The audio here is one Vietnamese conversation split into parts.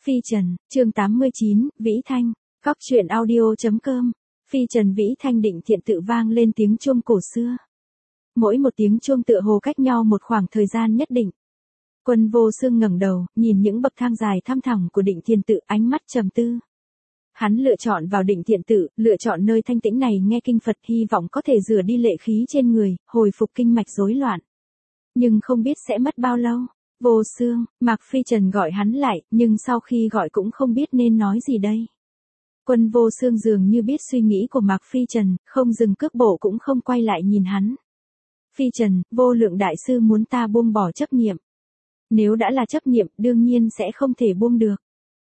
Phi Trần, chương 89, Vĩ Thanh, Cóc truyện audio.com. Phi Trần Vĩ Thanh định thiện tự vang lên tiếng chuông cổ xưa. Mỗi một tiếng chuông tựa hồ cách nhau một khoảng thời gian nhất định. Quân Vô Xương ngẩng đầu, nhìn những bậc thang dài thăm thẳng của định thiện tự, ánh mắt trầm tư. Hắn lựa chọn vào định thiện tự, lựa chọn nơi thanh tĩnh này nghe kinh Phật, hy vọng có thể rửa đi lệ khí trên người, hồi phục kinh mạch rối loạn. Nhưng không biết sẽ mất bao lâu. Vô Xương, Mạc Phi Trần gọi hắn lại, nhưng sau khi gọi cũng không biết nên nói gì đây. Quân Vô Xương dường như biết suy nghĩ của Mạc Phi Trần, không dừng cước bộ cũng không quay lại nhìn hắn. Phi Trần, Vô Lượng Đại Sư muốn ta buông bỏ chấp niệm. Nếu đã là chấp niệm, đương nhiên sẽ không thể buông được.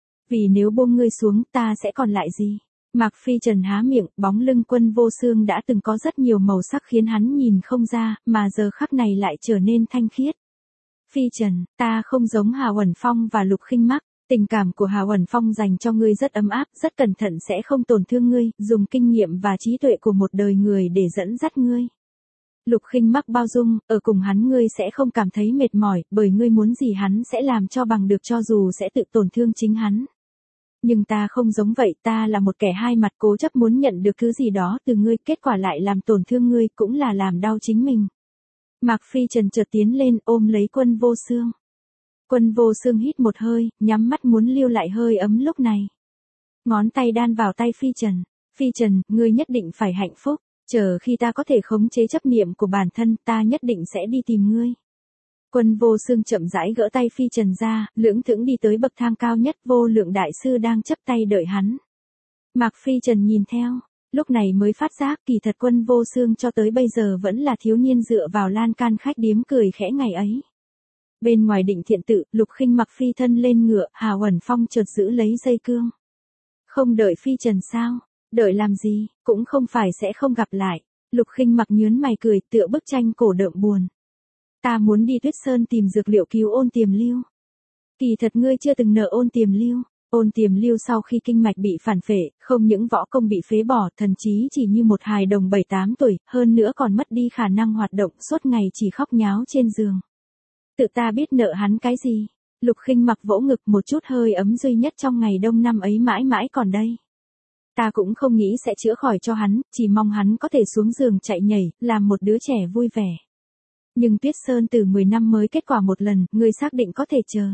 Vì nếu buông ngươi xuống, ta sẽ còn lại gì? Mạc Phi Trần há miệng, bóng lưng Quân Vô Xương đã từng có rất nhiều màu sắc khiến hắn nhìn không ra, mà giờ khắc này lại trở nên thanh khiết. Phi Trần, ta không giống Hà Uẩn Phong và Lục Khinh Mắc, tình cảm của Hà Uẩn Phong dành cho ngươi rất ấm áp, rất cẩn thận sẽ không tổn thương ngươi, dùng kinh nghiệm và trí tuệ của một đời người để dẫn dắt ngươi. Lục Khinh Mắc bao dung, ở cùng hắn ngươi sẽ không cảm thấy mệt mỏi, bởi ngươi muốn gì hắn sẽ làm cho bằng được cho dù sẽ tự tổn thương chính hắn. Nhưng ta không giống vậy, ta là một kẻ hai mặt, cố chấp muốn nhận được thứ gì đó từ ngươi, kết quả lại làm tổn thương ngươi, cũng là làm đau chính mình. Mạc Phi Trần chợt tiến lên ôm lấy Quân Vô Xương. Quân Vô Xương hít một hơi, nhắm mắt muốn lưu lại hơi ấm lúc này. Ngón tay đan vào tay Phi Trần. Phi Trần, ngươi nhất định phải hạnh phúc, chờ khi ta có thể khống chế chấp niệm của bản thân, ta nhất định sẽ đi tìm ngươi. Quân Vô Xương chậm rãi gỡ tay Phi Trần ra, lưỡng thững đi tới bậc thang cao nhất, Vô Lượng Đại Sư đang chấp tay đợi hắn. Mạc Phi Trần nhìn theo. Lúc này mới phát giác kỳ thật Quân Vô Xương cho tới bây giờ vẫn là thiếu niên dựa vào lan can khách điếm cười khẽ ngày ấy. Bên ngoài định thiện tự, Lục Khinh Mặc phi thân lên ngựa, Hà Uẩn Phong chợt giữ lấy dây cương. Không đợi Phi Trần sao? Đợi làm gì? Cũng không phải sẽ không gặp lại. Lục Khinh Mặc nhướng mày cười, tựa bức tranh cổ đượm buồn. Ta muốn đi Tuyết Sơn tìm dược liệu cứu Ôn Tiềm Lưu. Kỳ thật ngươi chưa từng nợ Ôn Tiềm Lưu. Ôn Tiềm Lưu sau khi kinh mạch bị phản phệ, không những võ công bị phế bỏ, thần trí chỉ như một hài đồng 7-8 tuổi, hơn nữa còn mất đi khả năng hoạt động, suốt ngày chỉ khóc nháo trên giường. Tự ta biết nợ hắn cái gì? Lục Khinh Mặc vỗ ngực, một chút hơi ấm duy nhất trong ngày đông năm ấy mãi mãi còn đây. Ta cũng không nghĩ sẽ chữa khỏi cho hắn, chỉ mong hắn có thể xuống giường chạy nhảy, làm một đứa trẻ vui vẻ. Nhưng Tuyết Sơn từ 10 năm mới kết quả một lần, ngươi xác định có thể chờ.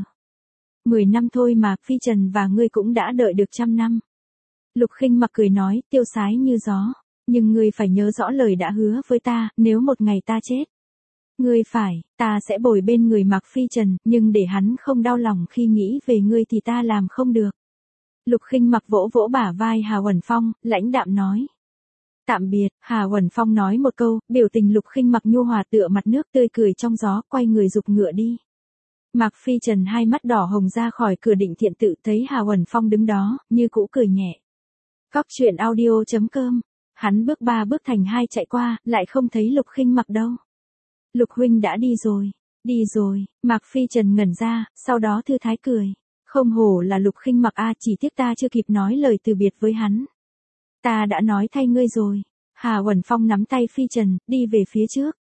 10 năm thôi mà, Phi Trần và ngươi cũng đã đợi được 100 năm. Lục Khinh Mặc cười nói, tiêu sái như gió. Nhưng ngươi phải nhớ rõ lời đã hứa với ta, nếu một ngày ta chết. Ngươi phải, ta sẽ bồi bên người Mạc Phi Trần, nhưng để hắn không đau lòng khi nghĩ về ngươi thì ta làm không được. Lục Khinh Mặc vỗ vỗ bả vai Hà Uẩn Phong, lãnh đạm nói. Tạm biệt, Hà Uẩn Phong nói một câu, biểu tình Lục Khinh Mặc nhu hòa tựa mặt nước tươi cười trong gió, quay người giục ngựa đi. Mạc Phi Trần hai mắt đỏ hồng ra khỏi cửa định thiện tự, thấy Hà Uẩn Phong đứng đó, như cũ cười nhẹ. Cóc truyện audio.com. Hắn bước 3 bước thành 2 chạy qua, lại không thấy Lục Khinh Mặc đâu. Lục huynh đã đi rồi. Đi rồi, Mạc Phi Trần ngẩn ra, sau đó thư thái cười. Không hổ là Lục Khinh Mặc a, chỉ tiếc ta chưa kịp nói lời từ biệt với hắn. Ta đã nói thay ngươi rồi. Hà Uẩn Phong nắm tay Phi Trần, đi về phía trước.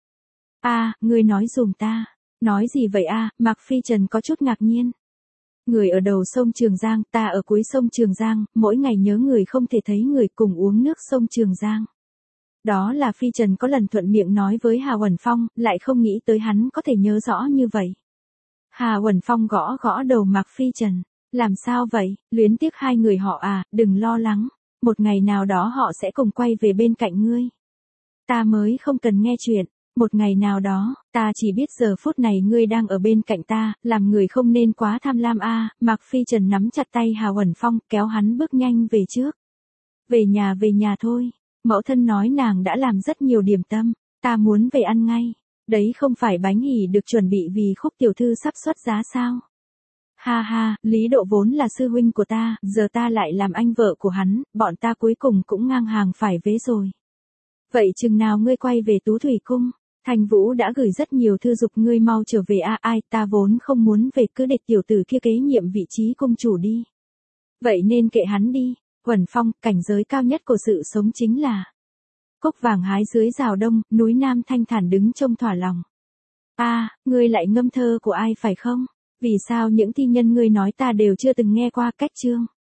Ngươi nói dùm ta. Nói gì vậy Mạc Phi Trần có chút ngạc nhiên. Người ở đầu sông Trường Giang, ta ở cuối sông Trường Giang, mỗi ngày nhớ người không thể thấy người, cùng uống nước sông Trường Giang. Đó là Phi Trần có lần thuận miệng nói với Hà Uẩn Phong, lại không nghĩ tới hắn có thể nhớ rõ như vậy. Hà Uẩn Phong gõ gõ đầu Mạc Phi Trần. Làm sao vậy, luyến tiếc hai người họ đừng lo lắng. Một ngày nào đó họ sẽ cùng quay về bên cạnh ngươi. Ta mới không cần nghe chuyện. Một ngày nào đó, ta chỉ biết giờ phút này ngươi đang ở bên cạnh ta, làm người không nên quá tham lam Mạc Phi Trần nắm chặt tay Hà Uẩn Phong, kéo hắn bước nhanh về trước. Về nhà thôi. Mẫu thân nói nàng đã làm rất nhiều điểm tâm, ta muốn về ăn ngay. Đấy không phải bánh hỉ được chuẩn bị vì Khúc tiểu thư sắp xuất giá sao? Ha ha, Lý Độ vốn là sư huynh của ta, giờ ta lại làm anh vợ của hắn, bọn ta cuối cùng cũng ngang hàng phải vế rồi. Vậy chừng nào ngươi quay về Tú Thủy Cung? Thành Vũ đã gửi rất nhiều thư dục ngươi mau trở về ai, ta vốn không muốn về, cứ để tiểu tử kia kế nhiệm vị trí cung chủ đi. Vậy nên kệ hắn đi. Uẩn Phong, cảnh giới cao nhất của sự sống chính là cúc vàng hái dưới rào đông, núi Nam thanh thản đứng trông thỏa lòng. Ngươi lại ngâm thơ của ai phải không? Vì sao những thi nhân ngươi nói ta đều chưa từng nghe qua cách chương?